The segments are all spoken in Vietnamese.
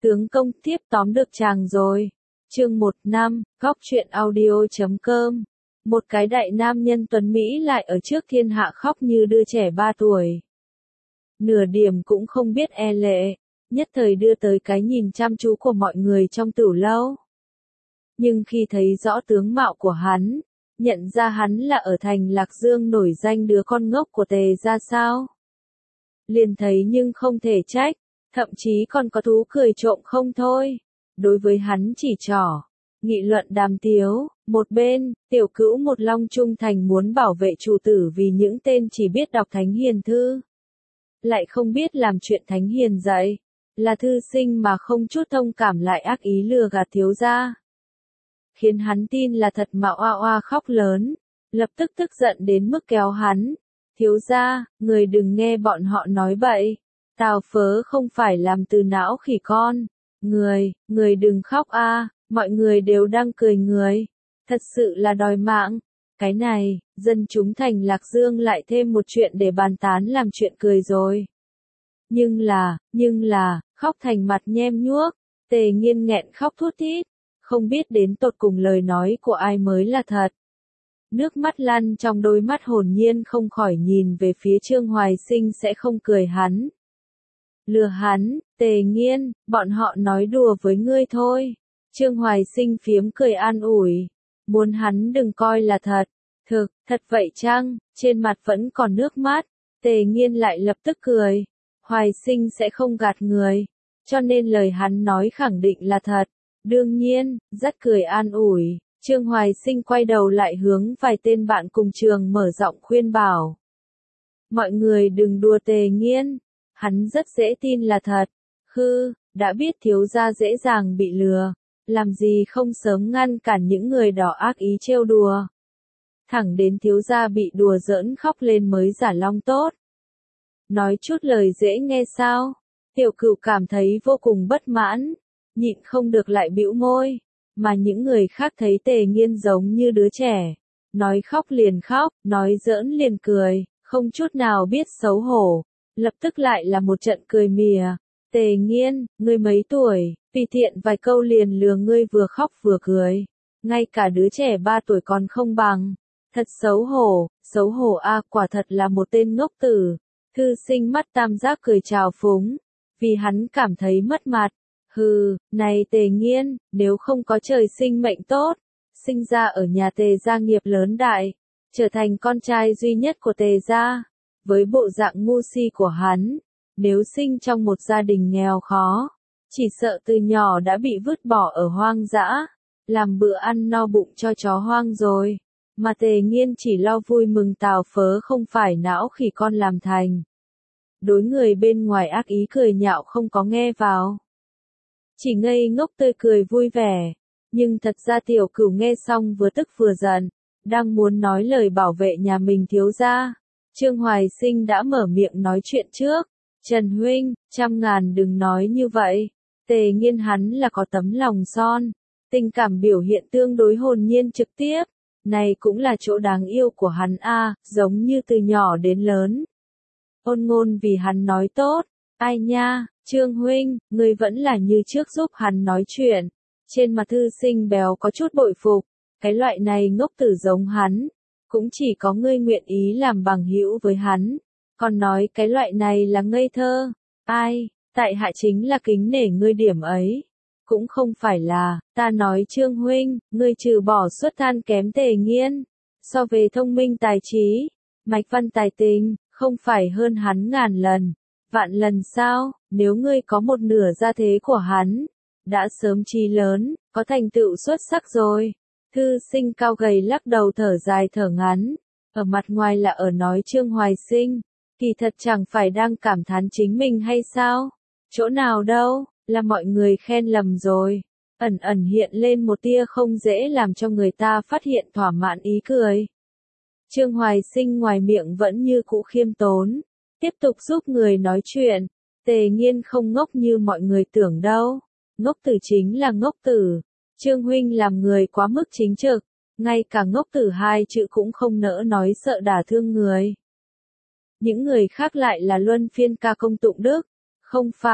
Tướng công tiếp tóm được chàng rồi. Chương 1:5, góc truyện audio.com. Một cái đại nam nhân tuấn Mỹ lại ở trước thiên hạ khóc như đứa trẻ 3 tuổi. Nửa điểm cũng không biết e lệ, nhất thời đưa tới cái nhìn chăm chú của mọi người trong tửu lâu. Nhưng khi thấy rõ tướng mạo của hắn, nhận ra hắn là ở thành Lạc Dương nổi danh đứa con ngốc của Tề ra sao? Liền thấy nhưng không thể trách, thậm chí còn có thú cười trộm không thôi. Đối với hắn chỉ trỏ, nghị luận đàm tiếu, một bên, tiểu cữu một long trung thành muốn bảo vệ chủ tử vì những tên chỉ biết đọc thánh hiền thư. Lại không biết làm chuyện thánh hiền dạy, là thư sinh mà không chút thông cảm lại ác ý lừa gạt thiếu gia. Khiến hắn tin là thật mà oa oa khóc lớn, lập tức tức giận đến mức kéo hắn. Thiếu gia, người đừng nghe bọn họ nói bậy. Tào Phớ không phải làm từ não khỉ con. Người đừng khóc a, mọi người đều đang cười người. Thật sự là đòi mạng. Cái này, dân chúng thành Lạc Dương lại thêm một chuyện để bàn tán làm chuyện cười rồi. Nhưng là, khóc thành mặt nhem nhuốc, Tề Nghiên nghẹn khóc thút thít, không biết đến tột cùng lời nói của ai mới là thật. Nước mắt lăn trong đôi mắt hồn nhiên không khỏi nhìn về phía Trương Hoài Sinh sẽ không cười hắn. Lừa hắn, Tề Nghiên, bọn họ nói đùa với ngươi thôi. Trương Hoài Sinh phiếm cười an ủi, muốn hắn đừng coi là thật. Thật vậy chăng? Trên mặt vẫn còn nước mắt. Tề Nghiên lại lập tức cười. Hoài Sinh sẽ không gạt người, cho nên lời hắn nói khẳng định là thật. Đương nhiên, rất cười an ủi. Trương Hoài Sinh quay đầu lại hướng vài tên bạn cùng trường mở giọng khuyên bảo. Mọi người đừng đùa Tề Nghiên, hắn rất dễ tin là thật. Đã biết thiếu gia dễ dàng bị lừa, làm gì không sớm ngăn cản những người đỏ ác ý trêu đùa. Thẳng đến thiếu gia bị đùa giỡn khóc lên mới giả long tốt. Nói chút lời dễ nghe sao? Tiểu Cửu cảm thấy vô cùng bất mãn, nhịn không được lại bĩu môi. Mà những người khác thấy Tề Nghiên giống như đứa trẻ, nói khóc liền khóc, nói giỡn liền cười, không chút nào biết xấu hổ, lập tức lại là một trận cười mỉa. Tề Nghiên, ngươi mấy tuổi, tùy tiện vài câu liền lừa ngươi vừa khóc vừa cười, ngay cả đứa trẻ 3 tuổi còn không bằng, thật xấu hổ a, quả thật là một tên ngốc tử. Thư sinh mắt tam giác cười trào phúng, vì hắn cảm thấy mất mặt. Này Tề Nghiên, nếu không có trời sinh mệnh tốt, sinh ra ở nhà Tề gia nghiệp lớn đại, trở thành con trai duy nhất của Tề gia, với bộ dạng ngu si của hắn, nếu sinh trong một gia đình nghèo khó, chỉ sợ từ nhỏ đã bị vứt bỏ ở hoang dã, làm bữa ăn no bụng cho chó hoang rồi, mà Tề Nghiên chỉ lo vui mừng Tào Phớ không phải não khỉ con làm thành. Đối người bên ngoài ác ý cười nhạo không có nghe vào. Chỉ ngây ngốc tươi cười vui vẻ, nhưng thật ra Tiểu Cửu nghe xong vừa tức vừa giận, đang muốn nói lời bảo vệ nhà mình thiếu gia. Trương Hoài Sinh đã mở miệng nói chuyện trước. Trần huynh, 100.000 đừng nói như vậy. Tề Nghiên hắn là có tấm lòng son, tình cảm biểu hiện tương đối hồn nhiên trực tiếp. Này cũng là chỗ đáng yêu của hắn a, giống như từ nhỏ đến lớn. Ôn ngôn vì hắn nói tốt. Ai nha, Trương huynh, ngươi vẫn là như trước giúp hắn nói chuyện. Trên mặt thư sinh béo có chút bội phục, cái loại này ngốc tử giống hắn, cũng chỉ có ngươi nguyện ý làm bằng hữu với hắn, còn nói cái loại này là ngây thơ. Ai, tại hạ chính là kính nể ngươi điểm ấy. Cũng không phải là, ta nói Trương huynh, ngươi trừ bỏ xuất thân kém Tề Nghiên, so về thông minh tài trí, mạch văn tài tình, không phải hơn hắn ngàn lần. Vạn lần sao, nếu ngươi có một nửa gia thế của hắn, đã sớm trí lớn, có thành tựu xuất sắc rồi. Thư sinh cao gầy lắc đầu thở dài thở ngắn, ở mặt ngoài là ở nói Trương Hoài Sinh, kỳ thật chẳng phải đang cảm thán chính mình hay sao? Chỗ nào đâu, là mọi người khen lầm rồi. Ẩn ẩn hiện lên một tia không dễ làm cho người ta phát hiện thỏa mãn ý cười. Trương Hoài Sinh ngoài miệng vẫn như cũ khiêm tốn, tiếp tục giúp người nói chuyện. Tề Nghiên không ngốc như mọi người tưởng đâu. Ngốc tử chính là ngốc tử. Trương huynh làm người quá mức chính trực, ngay cả ngốc tử 2 chữ cũng không nỡ nói sợ đả thương người. Những người khác lại là luân phiên ca công tụng đức. Không phải,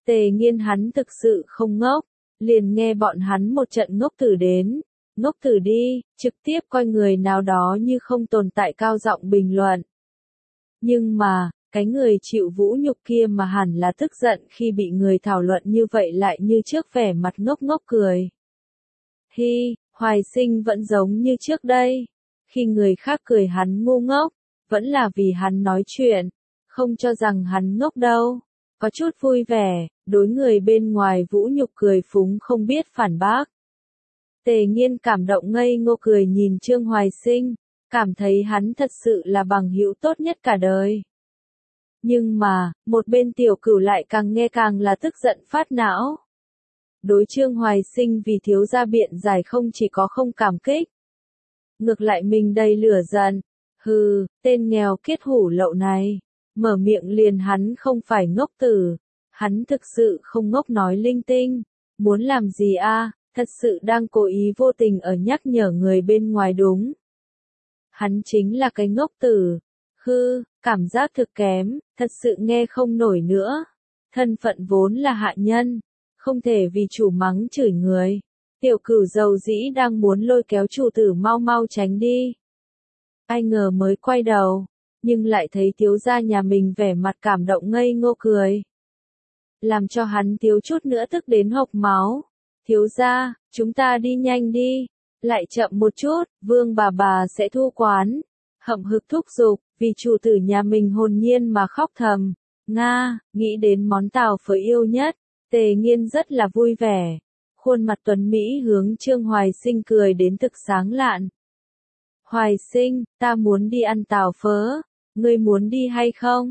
Tề Nghiên hắn thực sự không ngốc, liền nghe bọn hắn một trận ngốc tử đến. Ngốc tử đi, trực tiếp coi người nào đó như không tồn tại cao giọng bình luận. Nhưng mà, cái người chịu vũ nhục kia mà hẳn là tức giận khi bị người thảo luận như vậy lại như trước vẻ mặt ngốc ngốc cười. Hi, Hoài Sinh vẫn giống như trước đây. Khi người khác cười hắn ngu ngốc, vẫn là vì hắn nói chuyện, không cho rằng hắn ngốc đâu. Có chút vui vẻ, đối người bên ngoài vũ nhục cười phúng không biết phản bác. Tề Nghiên cảm động ngây ngô cười nhìn Trương Hoài Sinh, cảm thấy hắn thật sự là bằng hữu tốt nhất cả đời. Nhưng mà, một bên Tiểu Cửu lại càng nghe càng là tức giận phát não. Đối Trương Hoài Sinh vì thiếu gia biện giải không chỉ có không cảm kích. Ngược lại mình đầy lửa giận. Hừ, tên nghèo kiết hủ lậu này. Mở miệng liền hắn không phải ngốc tử. Hắn thực sự không ngốc nói linh tinh. Muốn làm gì a? Thật sự đang cố ý vô tình ở nhắc nhở người bên ngoài đúng. Hắn chính là cái ngốc tử. Hư, cảm giác thực kém, thật sự nghe không nổi nữa. Thân phận vốn là hạ nhân, không thể vì chủ mắng chửi người. Tiểu Cửu dầu dĩ đang muốn lôi kéo chủ tử mau mau tránh đi. Ai ngờ mới quay đầu, nhưng lại thấy thiếu gia nhà mình vẻ mặt cảm động ngây ngô cười. Làm cho hắn thiếu chút nữa tức đến hộc máu. Thiếu gia, chúng ta đi nhanh đi, lại chậm một chút, Vương bà sẽ thu quán. Hậm hực thúc giục, vì chủ tử nhà mình hồn nhiên mà khóc thầm. Nga, nghĩ đến món tàu phở yêu nhất, Tề Nghiên rất là vui vẻ. Khuôn mặt tuấn Mỹ hướng Trương Hoài Sinh cười đến thực sáng lạn. Hoài Sinh, ta muốn đi ăn tàu phớ, ngươi muốn đi hay không?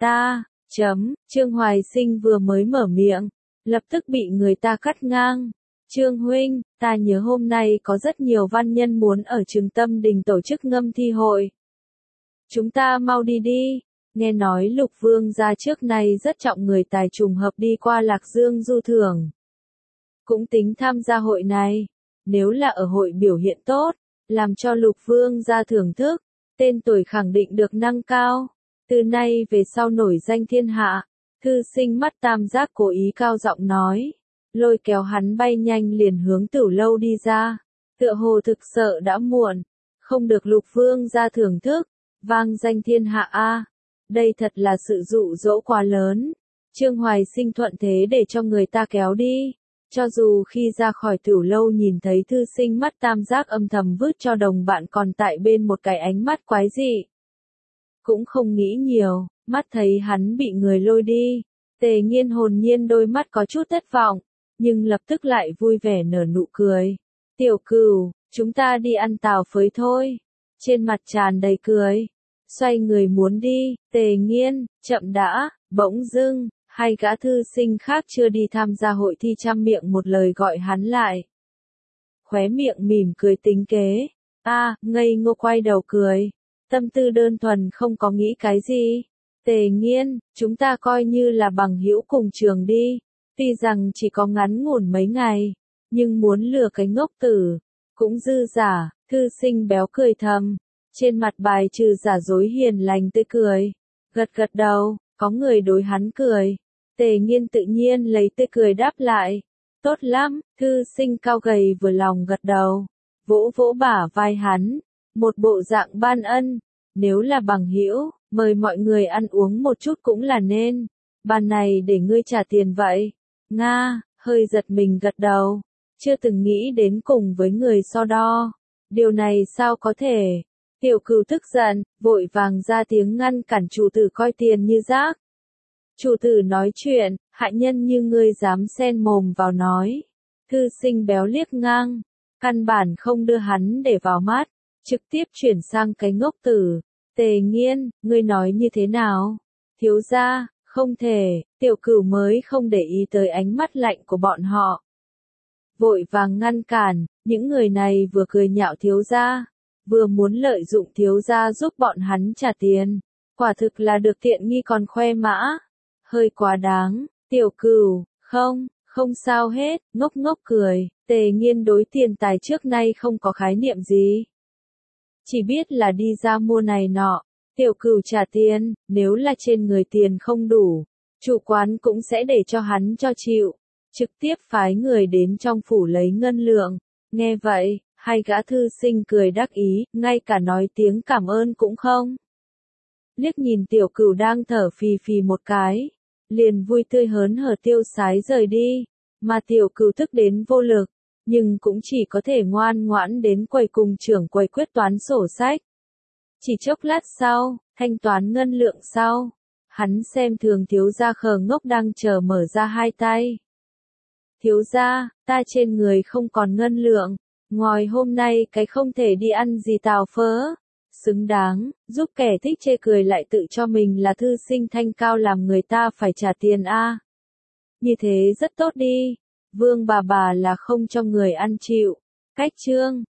Trương Hoài Sinh vừa mới mở miệng, lập tức bị người ta cắt ngang. Trương huynh, ta nhớ hôm nay có rất nhiều văn nhân muốn ở Trường Tâm Đình tổ chức ngâm thi hội. Chúng ta mau đi đi, nghe nói Lục Vương gia trước nay rất trọng người tài trùng hợp đi qua Lạc Dương du thưởng. Cũng tính tham gia hội này, nếu là ở hội biểu hiện tốt, làm cho Lục Vương gia thưởng thức, tên tuổi khẳng định được nâng cao, từ nay về sau nổi danh thiên hạ. Thư Sinh mắt tam giác cố ý cao giọng nói, lôi kéo hắn bay nhanh liền hướng Tửu lâu đi ra, tựa hồ thực sợ đã muộn, không được Lục Vương gia thưởng thức, vang danh thiên hạ a. Đây thật là sự dụ dỗ quá lớn. Trương Hoài Sinh thuận thế để cho người ta kéo đi. Cho dù khi ra khỏi Tửu lâu nhìn thấy Thư Sinh mắt tam giác âm thầm vứt cho đồng bạn còn tại bên một cái ánh mắt quái dị. Cũng không nghĩ nhiều, mắt thấy hắn bị người lôi đi. Tề Nghiên hồn nhiên đôi mắt có chút thất vọng, nhưng lập tức lại vui vẻ nở nụ cười. Tiểu Cửu, chúng ta đi ăn tàu phới thôi. Trên mặt tràn đầy cười. Xoay người muốn đi, Tề Nghiên, chậm đã, bỗng dưng, hai gã thư sinh khác chưa đi tham gia hội thi trăm miệng một lời gọi hắn lại. Khóe miệng mỉm cười tính kế. Ngây ngô quay đầu cười. Tâm tư đơn thuần không có nghĩ cái gì. Tề Nghiên, chúng ta coi như là bằng hữu cùng trường đi. Tuy rằng chỉ có ngắn ngủn mấy ngày, nhưng muốn lừa cái ngốc tử, cũng dư giả. Thư sinh béo cười thầm. Trên mặt bài trừ giả dối hiền lành tươi cười. Gật gật đầu, có người đối hắn cười. Tề Nghiên tự nhiên lấy tươi cười đáp lại. Tốt lắm, thư sinh cao gầy vừa lòng gật đầu. Vỗ vỗ bả vai hắn. Một bộ dạng ban ân. Nếu là bằng hữu, mời mọi người ăn uống một chút cũng là nên. Bàn này để ngươi trả tiền vậy. Nga, hơi giật mình gật đầu. Chưa từng nghĩ đến cùng với người so đo. Điều này sao có thể? Tiểu Cửu tức giận, vội vàng ra tiếng ngăn cản chủ tử coi tiền như rác. Chủ tử nói chuyện, hạ nhân như ngươi dám xen mồm vào nói. Thư sinh béo liếc ngang, căn bản không đưa hắn để vào mắt, trực tiếp chuyển sang cái ngốc tử. Tề Nghiên, ngươi nói như thế nào? Thiếu gia, không thể. Tiểu Cửu mới không để ý tới ánh mắt lạnh của bọn họ. Vội vàng ngăn cản, những người này vừa cười nhạo thiếu gia, vừa muốn lợi dụng thiếu gia giúp bọn hắn trả tiền. Quả thực là được tiện nghi còn khoe mã. Hơi quá đáng. Tiểu Cửu, không sao hết, ngốc ngốc cười. Tề Nghiên đối tiền tài trước nay không có khái niệm gì. Chỉ biết là đi ra mua này nọ. Tiểu Cửu trả tiền, nếu là trên người tiền không đủ, Chủ quán cũng sẽ để cho hắn cho chịu, trực tiếp phái người đến trong phủ lấy ngân lượng. Nghe vậy, hai gã thư sinh cười đắc ý, ngay cả nói tiếng cảm ơn cũng không. Liếc nhìn Tiểu Cửu đang thở phì phì một cái, liền vui tươi hớn hở tiêu sái rời đi, mà Tiểu Cửu tức đến vô lực, nhưng cũng chỉ có thể ngoan ngoãn đến quầy cùng trưởng quầy quyết toán sổ sách. Chỉ chốc lát sau, thanh toán ngân lượng sau, hắn xem thường thiếu gia khờ ngốc đang chờ mở ra hai tay. Thiếu gia, ta trên người không còn ngân lượng, ngoài hôm nay cái không thể đi ăn gì tào phớ. Xứng đáng, giúp kẻ thích chê cười lại tự cho mình là thư sinh thanh cao làm người ta phải trả tiền a. Như thế rất tốt đi, Vương bà là không cho người ăn chịu. Cách chương